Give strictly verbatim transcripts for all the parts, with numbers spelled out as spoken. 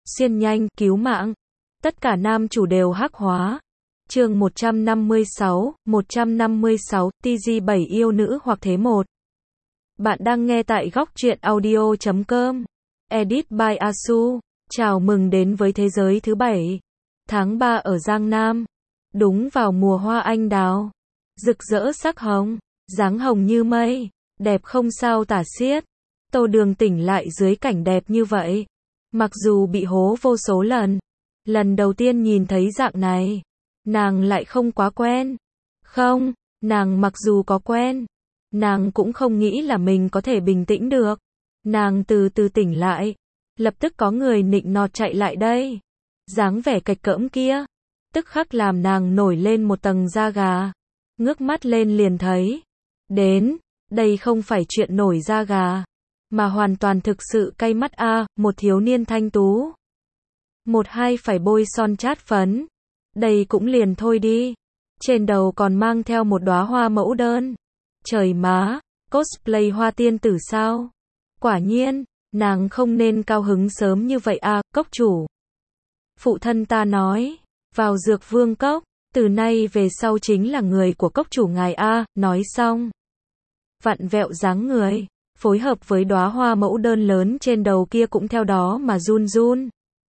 xuyên nhanh, cứu mạng. Tất cả nam chủ đều hắc hóa. Chương một trăm năm mươi sáu, một trăm năm mươi sáu, tê giê bảy yêu nữ hoặc thế một. Bạn đang nghe tại góc truyện audio chấm com. Edit by Asu. Chào mừng đến với thế giới thứ bảy. Tháng ba ở Giang Nam. Đúng vào mùa hoa anh đào. Rực rỡ sắc hồng, dáng hồng như mây, đẹp không sao tả xiết. Tô Đường tỉnh lại dưới cảnh đẹp như vậy. Mặc dù bị hố vô số lần, lần đầu tiên nhìn thấy dạng này, nàng lại không quá quen. Không, nàng mặc dù có quen, nàng cũng không nghĩ là mình có thể bình tĩnh được. Nàng từ từ tỉnh lại, lập tức có người nịnh nọt chạy lại đây. Dáng vẻ cạch cỡm kia, tức khắc làm nàng nổi lên một tầng da gà. Ngước mắt lên liền thấy, đến, đây không phải chuyện nổi da gà, mà hoàn toàn thực sự cay mắt a, à, một thiếu niên thanh tú. Một hai phải bôi son chát phấn. Đây cũng liền thôi đi. Trên đầu còn mang theo một đóa hoa mẫu đơn. Trời má, cosplay hoa tiên tử sao? Quả nhiên, nàng không nên cao hứng sớm như vậy à, cốc chủ. Phụ thân ta nói, vào Dược Vương Cốc, từ nay về sau chính là người của cốc chủ ngài a, nói xong. Vặn vẹo dáng người, phối hợp với đóa hoa mẫu đơn lớn trên đầu kia cũng theo đó mà run run.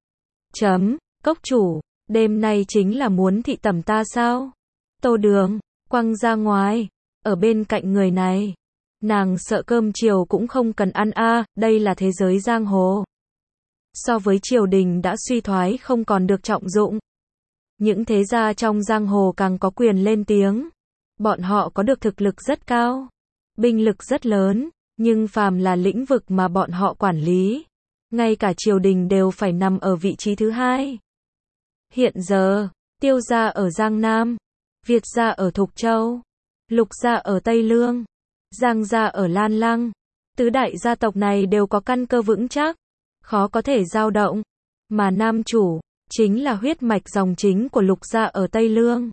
Chấm, cốc chủ, đêm nay chính là muốn thị tẩm ta sao? Tô Đường, quăng ra ngoài, ở bên cạnh người này. Nàng sợ cơm chiều cũng không cần ăn a, à, đây là thế giới giang hồ. So với triều đình đã suy thoái không còn được trọng dụng. Những thế gia trong giang hồ càng có quyền lên tiếng. Bọn họ có được thực lực rất cao, binh lực rất lớn, nhưng phàm là lĩnh vực mà bọn họ quản lý, ngay cả triều đình đều phải nằm ở vị trí thứ hai. Hiện giờ, Tiêu gia ở Giang Nam, Việt gia ở Thục Châu, Lục gia ở Tây Lương, Giang gia ở Lan Lăng. Tứ đại gia tộc này đều có căn cơ vững chắc, khó có thể dao động. Mà nam chủ, chính là huyết mạch dòng chính của Lục gia ở Tây Lương.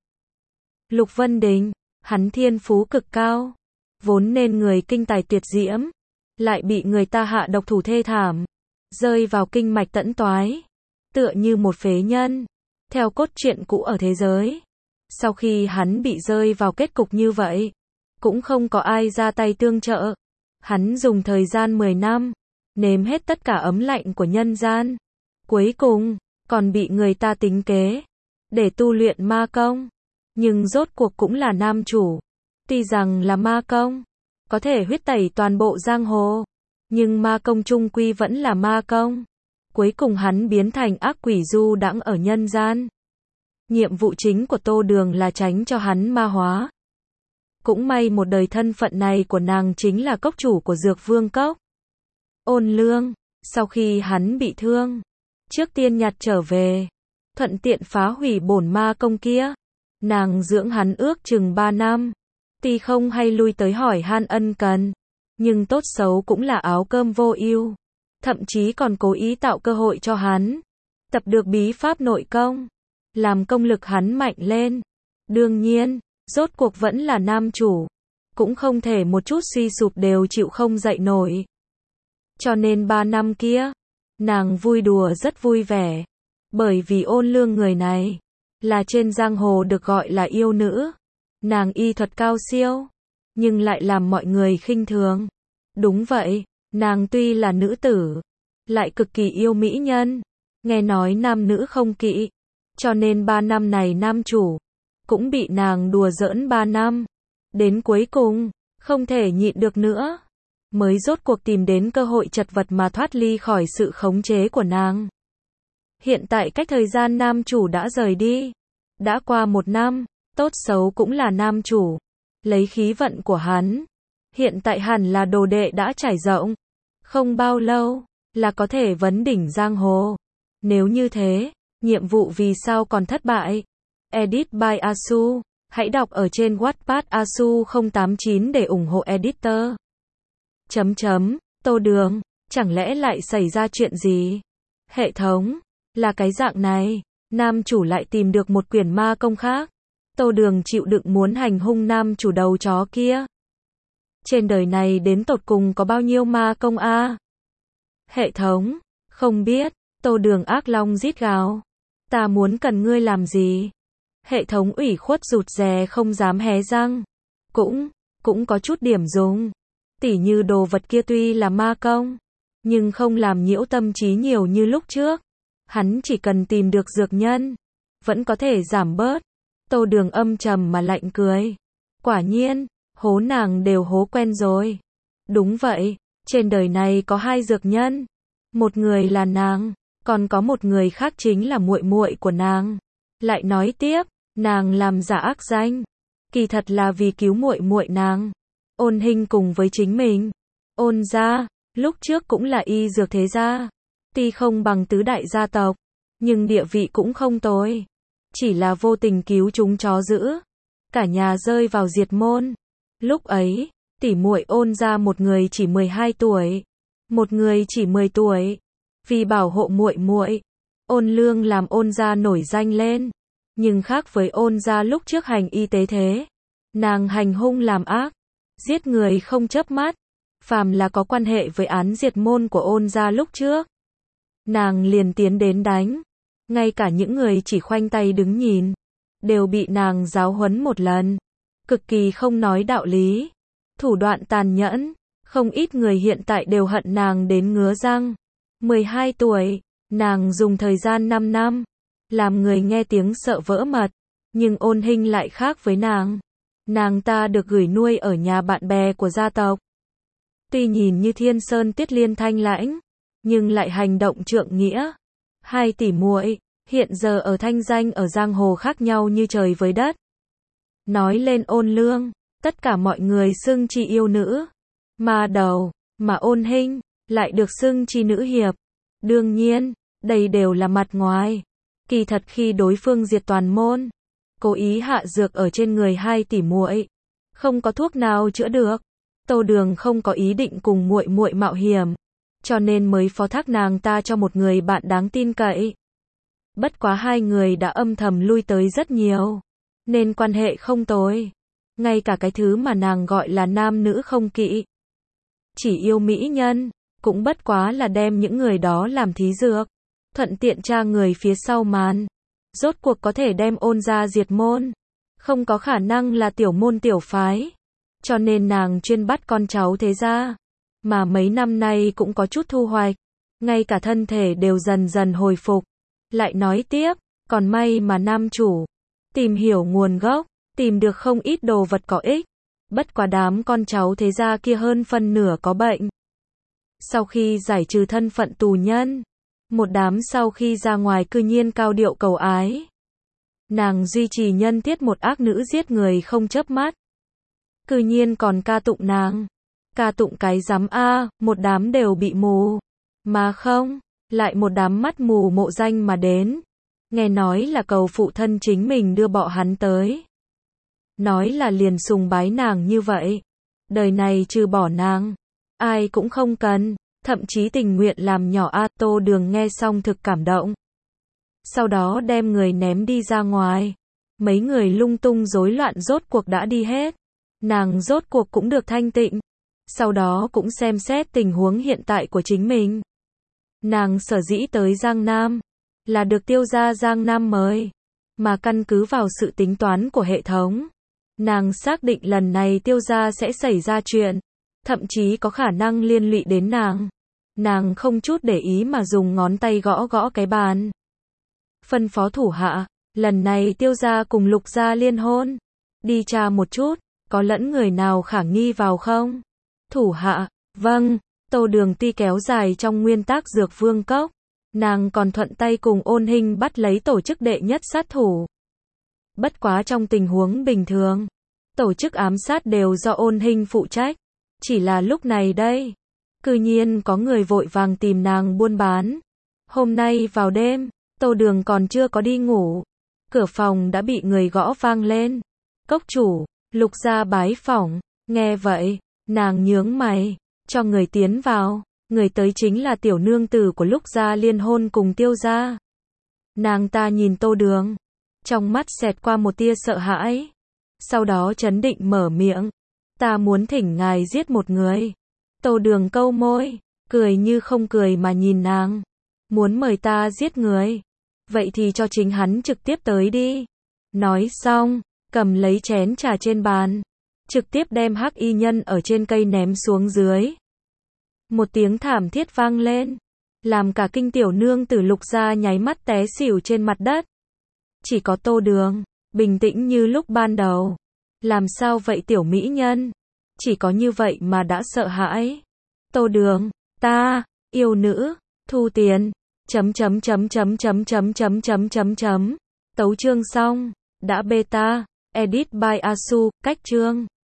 Lục Vân Đình, hắn thiên phú cực cao, vốn nên người kinh tài tuyệt diễm, lại bị người ta hạ độc thủ thê thảm, rơi vào kinh mạch tẫn toái, tựa như một phế nhân. Theo cốt truyện cũ ở thế giới, sau khi hắn bị rơi vào kết cục như vậy, cũng không có ai ra tay tương trợ. Hắn dùng thời gian mười năm, nếm hết tất cả ấm lạnh của nhân gian. Cuối cùng, còn bị người ta tính kế, để tu luyện ma công. Nhưng rốt cuộc cũng là nam chủ. Tuy rằng là ma công, có thể huyết tẩy toàn bộ giang hồ, nhưng ma công chung quy vẫn là ma công. Cuối cùng hắn biến thành ác quỷ du đãng ở nhân gian. Nhiệm vụ chính của Tô Đường là tránh cho hắn ma hóa. Cũng may một đời thân phận này của nàng chính là cốc chủ của Dược Vương Cốc. Ôn Lương, sau khi hắn bị thương, trước tiên nhặt trở về, thuận tiện phá hủy bổn ma công kia. Nàng dưỡng hắn ước chừng ba năm. Tuy không hay lui tới hỏi han ân cần, nhưng tốt xấu cũng là áo cơm vô ưu. Thậm chí còn cố ý tạo cơ hội cho hắn tập được bí pháp nội công, làm công lực hắn mạnh lên. Đương nhiên, rốt cuộc vẫn là nam chủ, cũng không thể một chút suy sụp đều chịu không dậy nổi. Cho nên ba năm kia, nàng vui đùa rất vui vẻ, bởi vì Ôn Lương người này là trên giang hồ được gọi là yêu nữ. Nàng y thuật cao siêu, nhưng lại làm mọi người khinh thường. Đúng vậy, nàng tuy là nữ tử, lại cực kỳ yêu mỹ nhân. Nghe nói nam nữ không kỵ, cho nên ba năm này nam chủ cũng bị nàng đùa giỡn ba năm. Đến cuối cùng, không thể nhịn được nữa, mới rốt cuộc tìm đến cơ hội chật vật mà thoát ly khỏi sự khống chế của nàng. Hiện tại cách thời gian nam chủ đã rời đi, đã qua một năm. Tốt xấu cũng là nam chủ, lấy khí vận của hắn, hiện tại hẳn là đồ đệ đã trải rộng, không bao lâu là có thể vấn đỉnh giang hồ. Nếu như thế, nhiệm vụ vì sao còn thất bại? Edit by Asu. Hãy đọc ở trên Wattpad Asu không tám chín để ủng hộ editor. Chấm chấm, Tô Đường, chẳng lẽ lại xảy ra chuyện gì? Hệ thống, là cái dạng này, nam chủ lại tìm được một quyển ma công khác. Tô Đường chịu đựng muốn hành hung nam chủ đầu chó kia. Trên đời này đến tột cùng có bao nhiêu ma công a? Hệ thống, không biết, Tô Đường ác long rít gào. Ta muốn cần ngươi làm gì? Hệ thống ủy khuất rụt rè không dám hé răng. Cũng, cũng có chút điểm dùng. Tỉ như đồ vật kia tuy là ma công, nhưng không làm nhiễu tâm trí nhiều như lúc trước. Hắn chỉ cần tìm được dược nhân, vẫn có thể giảm bớt. Tô Đường âm trầm mà lạnh cười. Quả nhiên, hố nàng đều hố quen rồi. Đúng vậy, trên đời này có hai dược nhân. Một người là nàng, còn có một người khác chính là muội muội của nàng. Lại nói tiếp, nàng làm giả ác danh, kỳ thật là vì cứu muội muội nàng. Ôn Hinh cùng với chính mình. Ôn gia, lúc trước cũng là y dược thế gia. Tuy không bằng tứ đại gia tộc, nhưng địa vị cũng không tồi. Chỉ là vô tình cứu chúng chó dữ. Cả nhà rơi vào diệt môn. Lúc ấy, tỷ muội Ôn gia một người chỉ mười hai tuổi, một người chỉ mười tuổi. Vì bảo hộ muội muội, Ôn Lương làm Ôn gia nổi danh lên. Nhưng khác với Ôn gia lúc trước hành y tế thế, nàng hành hung làm ác, giết người không chớp mắt. Phàm là có quan hệ với án diệt môn của Ôn gia lúc trước, nàng liền tiến đến đánh. Ngay cả những người chỉ khoanh tay đứng nhìn, đều bị nàng giáo huấn một lần. Cực kỳ không nói đạo lý, thủ đoạn tàn nhẫn, không ít người hiện tại đều hận nàng đến ngứa răng. mười hai tuổi, nàng dùng thời gian năm năm, làm người nghe tiếng sợ vỡ mật. Nhưng Ôn Hinh lại khác với nàng. Nàng ta được gửi nuôi ở nhà bạn bè của gia tộc. Tuy nhìn như thiên sơn tiết liên thanh lãnh, nhưng lại hành động trượng nghĩa. Hai tỷ muội hiện giờ ở thanh danh ở giang hồ khác nhau như trời với đất. Nói lên Ôn Lương, tất cả mọi người xưng chi yêu nữ, ma đầu, mà Ôn Hinh lại được xưng chi nữ hiệp. Đương nhiên, đây đều là mặt ngoài. Kỳ thật khi đối phương diệt toàn môn, cố ý hạ dược ở trên người hai tỷ muội, không có thuốc nào chữa được. Tô Đường không có ý định cùng muội muội mạo hiểm, cho nên mới phó thác nàng ta cho một người bạn đáng tin cậy. Bất quá hai người đã âm thầm lui tới rất nhiều, nên quan hệ không tồi. Ngay cả cái thứ mà nàng gọi là nam nữ không kỵ, chỉ yêu mỹ nhân, cũng bất quá là đem những người đó làm thí dược, thuận tiện tra người phía sau màn. Rốt cuộc có thể đem Ôn gia diệt môn, không có khả năng là tiểu môn tiểu phái. Cho nên nàng chuyên bắt con cháu thế gia, mà mấy năm nay cũng có chút thu hoạch, ngay cả thân thể đều dần dần hồi phục. Lại nói tiếp, còn may mà nam chủ tìm hiểu nguồn gốc, tìm được không ít đồ vật có ích. Bất quá đám con cháu thế gia kia hơn phân nửa có bệnh. Sau khi giải trừ thân phận tù nhân, một đám sau khi ra ngoài cư nhiên cao điệu cầu ái. Nàng duy trì nhân thiết một ác nữ giết người không chớp mắt, cư nhiên còn ca tụng nàng. Ca tụng cái rắm a, một đám đều bị mù. Mà không, lại một đám mắt mù mộ danh mà đến. Nghe nói là cầu phụ thân chính mình đưa bọ hắn tới. Nói là liền sùng bái nàng như vậy. Đời này trừ bỏ nàng, ai cũng không cần, thậm chí tình nguyện làm nhỏ a. Tô Đường nghe xong thực cảm động. Sau đó đem người ném đi ra ngoài. Mấy người lung tung rối loạn rốt cuộc đã đi hết. Nàng rốt cuộc cũng được thanh tịnh. Sau đó cũng xem xét tình huống hiện tại của chính mình. Nàng sở dĩ tới Giang Nam, là được Tiêu gia Giang Nam mời. Mà căn cứ vào sự tính toán của hệ thống, nàng xác định lần này Tiêu gia sẽ xảy ra chuyện, thậm chí có khả năng liên lụy đến nàng. Nàng không chút để ý mà dùng ngón tay gõ gõ cái bàn. Phân phó thủ hạ, lần này Tiêu gia cùng Lục gia liên hôn. Đi tra một chút, có lẫn người nào khả nghi vào không? Thủ hạ, vâng. Tô Đường tuy kéo dài trong nguyên tắc dược vương cốc, nàng còn thuận tay cùng Ôn Hinh bắt lấy tổ chức đệ nhất sát thủ. Bất quá trong tình huống bình thường, tổ chức ám sát đều do Ôn Hinh phụ trách. Chỉ là lúc này đây, cư nhiên có người vội vàng tìm nàng buôn bán. Hôm nay vào đêm, Tô Đường còn chưa có đi ngủ, cửa phòng đã bị người gõ vang lên. Cốc chủ, Lục gia bái phỏng. Nghe vậy, nàng nhướng mày, cho người tiến vào. Người tới chính là tiểu nương tử của Lục gia liên hôn cùng Tiêu gia. Nàng ta nhìn Tô Đường, trong mắt xẹt qua một tia sợ hãi, sau đó trấn định mở miệng. Ta muốn thỉnh ngài giết một người. Tô Đường câu môi, cười như không cười mà nhìn nàng. Muốn mời ta giết người? Vậy thì cho chính hắn trực tiếp tới đi. Nói xong, cầm lấy chén trà trên bàn, trực tiếp đem hắc y nhân ở trên cây ném xuống dưới. Một tiếng thảm thiết vang lên, làm cả kinh tiểu nương tử Lục gia nháy mắt té xỉu trên mặt đất. Chỉ có Tô Đường, bình tĩnh như lúc ban đầu. Làm sao vậy tiểu mỹ nhân? Chỉ có như vậy mà đã sợ hãi. Tô Đường, ta, yêu nữ, thu tiền, chấm chấm chấm chấm chấm chấm chấm chấm chấm chấm. Tấu chương xong, đã beta, edit by Asu, cách chương.